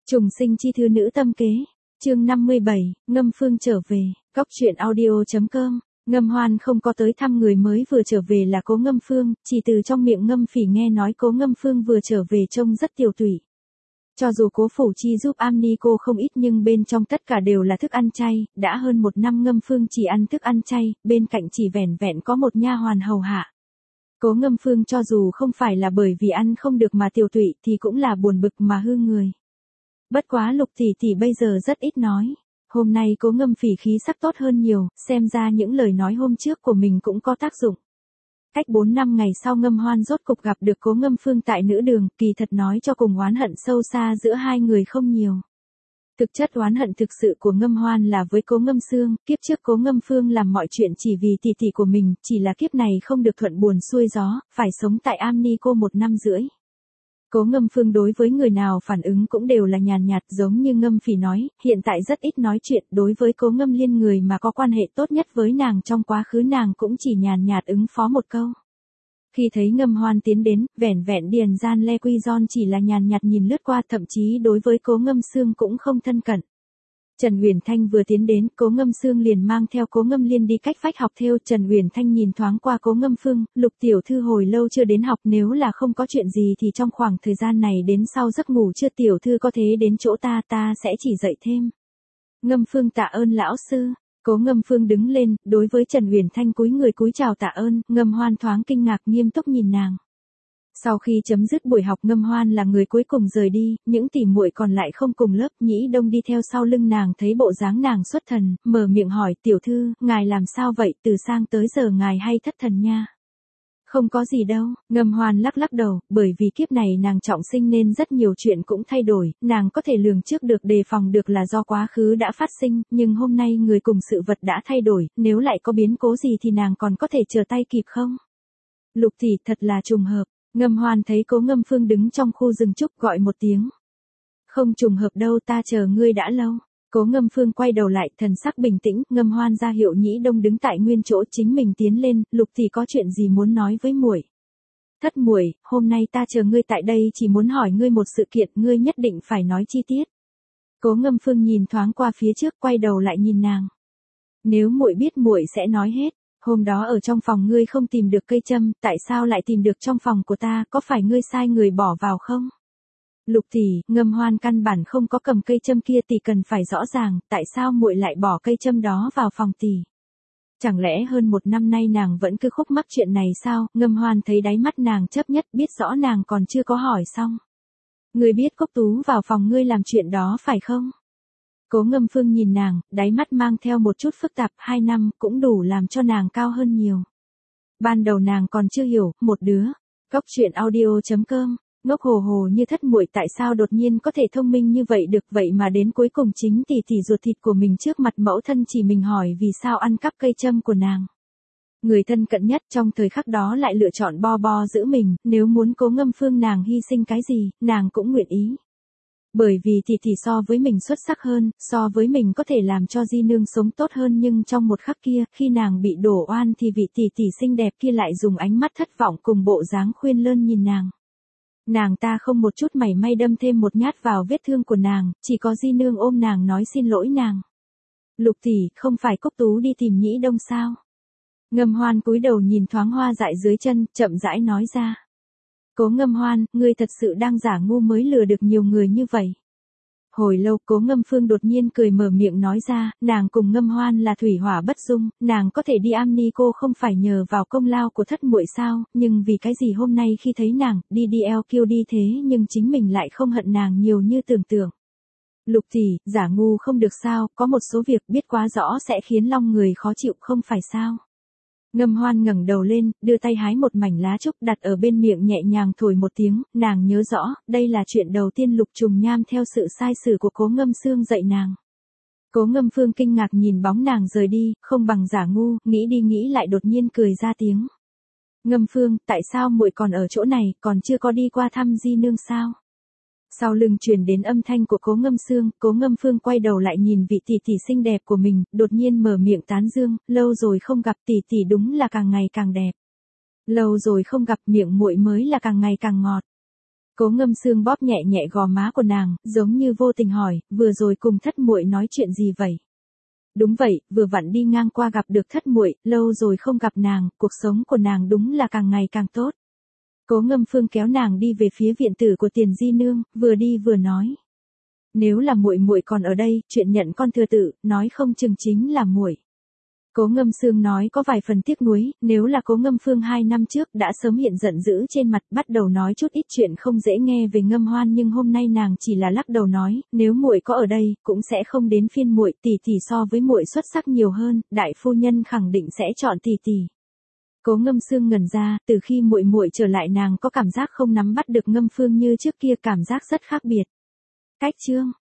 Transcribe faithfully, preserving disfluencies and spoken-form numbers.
Trùng sinh chi thư nữ tâm kế. Chương năm mươi bảy, Ngâm Phương trở về. Cóc truyện audio chấm com. Ngâm Hoan không có tới thăm người mới vừa trở về là Cố Ngâm Phương, chỉ từ trong miệng Ngâm Phỉ nghe nói Cố Ngâm Phương vừa trở về trông rất tiều tụy. Cho dù Cố Phủ Chi giúp am ni cô không ít nhưng bên trong tất cả đều là thức ăn chay, đã hơn một năm Ngâm Phương chỉ ăn thức ăn chay, bên cạnh chỉ vẻn vẹn có một nha hoàn hầu hạ. Cố Ngâm Phương cho dù không phải là bởi vì ăn không được mà tiều tụy thì cũng là buồn bực mà hư người. Bất quá Lục tỷ tỷ bây giờ rất ít nói. Hôm nay Cố Ngâm Phỉ khí sắc tốt hơn nhiều, xem ra những lời nói hôm trước của mình cũng có tác dụng. Cách bốn năm ngày sau Ngâm Hoan rốt cục gặp được Cố Ngâm Phương tại nữ đường, kỳ thật nói cho cùng oán hận sâu xa giữa hai người không nhiều. Thực chất oán hận thực sự của Ngâm Hoan là với Cố Ngâm Sương, kiếp trước Cố Ngâm Phương làm mọi chuyện chỉ vì tỷ tỷ của mình, chỉ là kiếp này không được thuận buồm xuôi gió, phải sống tại am ni cô một năm rưỡi. Cố Ngâm Phương đối với người nào phản ứng cũng đều là nhàn nhạt giống như Ngâm Phỉ nói, hiện tại rất ít nói chuyện, đối với Cố Ngâm Liên người mà có quan hệ tốt nhất với nàng trong quá khứ nàng cũng chỉ nhàn nhạt ứng phó một câu. Khi thấy Ngâm Hoan tiến đến, vẻn vẹn Điền Gian Le Quy Gion chỉ là nhàn nhạt nhìn lướt qua, thậm chí đối với Cố Ngâm Sương cũng không thân cận. Trần Uyển Thanh vừa tiến đến, Cố Ngâm Sương liền mang theo Cố Ngâm Liên đi cách vách học thêu. Trần Uyển Thanh nhìn thoáng qua Cố Ngâm Phương, Lục tiểu thư hồi lâu chưa đến học, nếu là không có chuyện gì thì trong khoảng thời gian này đến sau giấc ngủ trưa tiểu thư có thế đến chỗ ta, ta sẽ chỉ dạy thêm. Ngâm Phương tạ ơn lão sư. Cố Ngâm Phương đứng lên, đối với Trần Uyển Thanh cúi người cúi chào tạ ơn. Ngâm Hoan thoáng kinh ngạc nghiêm túc nhìn nàng. Sau khi chấm dứt buổi học Ngâm Hoan là người cuối cùng rời đi, những tỉ muội còn lại không cùng lớp, Nhĩ Đông đi theo sau lưng nàng thấy bộ dáng nàng xuất thần, mở miệng hỏi tiểu thư, ngài làm sao vậy, từ sang tới giờ ngài hay thất thần nha. Không có gì đâu, Ngâm Hoan lắc lắc đầu, bởi vì kiếp này nàng trọng sinh nên rất nhiều chuyện cũng thay đổi, nàng có thể lường trước được đề phòng được là do quá khứ đã phát sinh, nhưng hôm nay người cùng sự vật đã thay đổi, nếu lại có biến cố gì thì nàng còn có thể chờ tay kịp không? Lục tỷ thật là trùng hợp. Ngâm Hoan thấy Cố Ngâm Phương đứng trong khu rừng trúc gọi một tiếng. Không trùng hợp đâu, ta chờ ngươi đã lâu. Cố Ngâm Phương quay đầu lại, thần sắc bình tĩnh, Ngâm Hoan ra hiệu Nhĩ Đông đứng tại nguyên chỗ, chính mình tiến lên, Lục thì có chuyện gì muốn nói với muội? Thất muội, hôm nay ta chờ ngươi tại đây chỉ muốn hỏi ngươi một sự kiện, ngươi nhất định phải nói chi tiết. Cố Ngâm Phương nhìn thoáng qua phía trước, quay đầu lại nhìn nàng. Nếu muội biết muội sẽ nói hết. Hôm đó ở trong phòng ngươi không tìm được cây châm, tại sao lại tìm được trong phòng của ta, có phải ngươi sai người bỏ vào không? Lục tỷ, Ngâm Hoan căn bản không có cầm cây châm kia, tỷ cần phải rõ ràng, tại sao muội lại bỏ cây châm đó vào phòng tỷ? Chẳng lẽ hơn một năm nay nàng vẫn cứ khúc mắc chuyện này sao? Ngâm Hoan thấy đáy mắt nàng chấp nhất, biết rõ nàng còn chưa có hỏi xong. Ngươi biết Cốc Tú vào phòng ngươi làm chuyện đó phải không? Cố Ngâm Phương nhìn nàng, đáy mắt mang theo một chút phức tạp, hai năm cũng đủ làm cho nàng cao hơn nhiều. Ban đầu nàng còn chưa hiểu, một đứa. Cóc truyện audio chấm com, ngốc hồ hồ như thất muội tại sao đột nhiên có thể thông minh như vậy được, vậy mà đến cuối cùng chính tỷ tỷ ruột thịt của mình trước mặt mẫu thân chỉ mình hỏi vì sao ăn cắp cây châm của nàng. Người thân cận nhất trong thời khắc đó lại lựa chọn bo bo giữ mình, nếu muốn Cố Ngâm Phương nàng hy sinh cái gì, nàng cũng nguyện ý. Bởi vì tỷ tỷ so với mình xuất sắc hơn, so với mình có thể làm cho Di Nương sống tốt hơn, nhưng trong một khắc kia, khi nàng bị đổ oan thì vị tỷ tỷ xinh đẹp kia lại dùng ánh mắt thất vọng cùng bộ dáng khuyên lơn nhìn nàng. Nàng ta không một chút mảy may đâm thêm một nhát vào vết thương của nàng, chỉ có Di Nương ôm nàng nói xin lỗi nàng. Lục tỷ, không phải Cốc Tú đi tìm Nhĩ Đông sao? Ngâm Hoan cúi đầu nhìn thoáng hoa dại dưới chân, chậm rãi nói ra. Cố Ngâm Hoan, ngươi thật sự đang giả ngu mới lừa được nhiều người như vậy. Hồi lâu Cố Ngâm Phương đột nhiên cười mở miệng nói ra, nàng cùng Ngâm Hoan là thủy hỏa bất dung, nàng có thể đi am ni cô không phải nhờ vào công lao của thất muội sao, nhưng vì cái gì hôm nay khi thấy nàng, đi đi eo kiêu đi thế nhưng chính mình lại không hận nàng nhiều như tưởng tượng. Lục tỷ, giả ngu không được sao, có một số việc biết quá rõ sẽ khiến lòng người khó chịu không phải sao. Ngâm Hoan ngẩng đầu lên, đưa tay hái một mảnh lá trúc đặt ở bên miệng nhẹ nhàng thổi một tiếng, nàng nhớ rõ, đây là chuyện đầu tiên Lục Trùng Nham theo sự sai sử của Cố Ngâm Sương dạy nàng. Cố Ngâm Phương kinh ngạc nhìn bóng nàng rời đi, không bằng giả ngu, nghĩ đi nghĩ lại đột nhiên cười ra tiếng. Ngâm Phương, tại sao muội còn ở chỗ này, còn chưa có đi qua thăm Di Nương sao? Sau lưng truyền đến âm thanh của Cố Ngâm Sương, Cố Ngâm Phương quay đầu lại nhìn vị tỷ tỷ xinh đẹp của mình, đột nhiên mở miệng tán dương, lâu rồi không gặp tỷ tỷ đúng là càng ngày càng đẹp. Lâu rồi không gặp miệng muội mới là càng ngày càng ngọt. Cố Ngâm Sương bóp nhẹ nhẹ gò má của nàng, giống như vô tình hỏi, vừa rồi cùng thất muội nói chuyện gì vậy? Đúng vậy, vừa vặn đi ngang qua gặp được thất muội, lâu rồi không gặp nàng, cuộc sống của nàng đúng là càng ngày càng tốt. Cố Ngâm Phương kéo nàng đi về phía viện tử của Tiền Di Nương, vừa đi vừa nói. Nếu là muội muội còn ở đây, chuyện nhận con thừa tự, nói không chừng chính là muội. Cố Ngâm Sương nói có vài phần tiếc nuối, nếu là Cố Ngâm Phương hai năm trước đã sớm hiện giận dữ trên mặt, bắt đầu nói chút ít chuyện không dễ nghe về Ngâm Hoan, nhưng hôm nay nàng chỉ là lắc đầu nói, nếu muội có ở đây, cũng sẽ không đến phiên muội, tỷ tỷ so với muội xuất sắc nhiều hơn, đại phu nhân khẳng định sẽ chọn tỷ tỷ. Cố Ngâm Sương ngẩn ra, từ khi muội muội trở lại nàng có cảm giác không nắm bắt được Ngâm Phương như trước kia, cảm giác rất khác biệt. Cách chương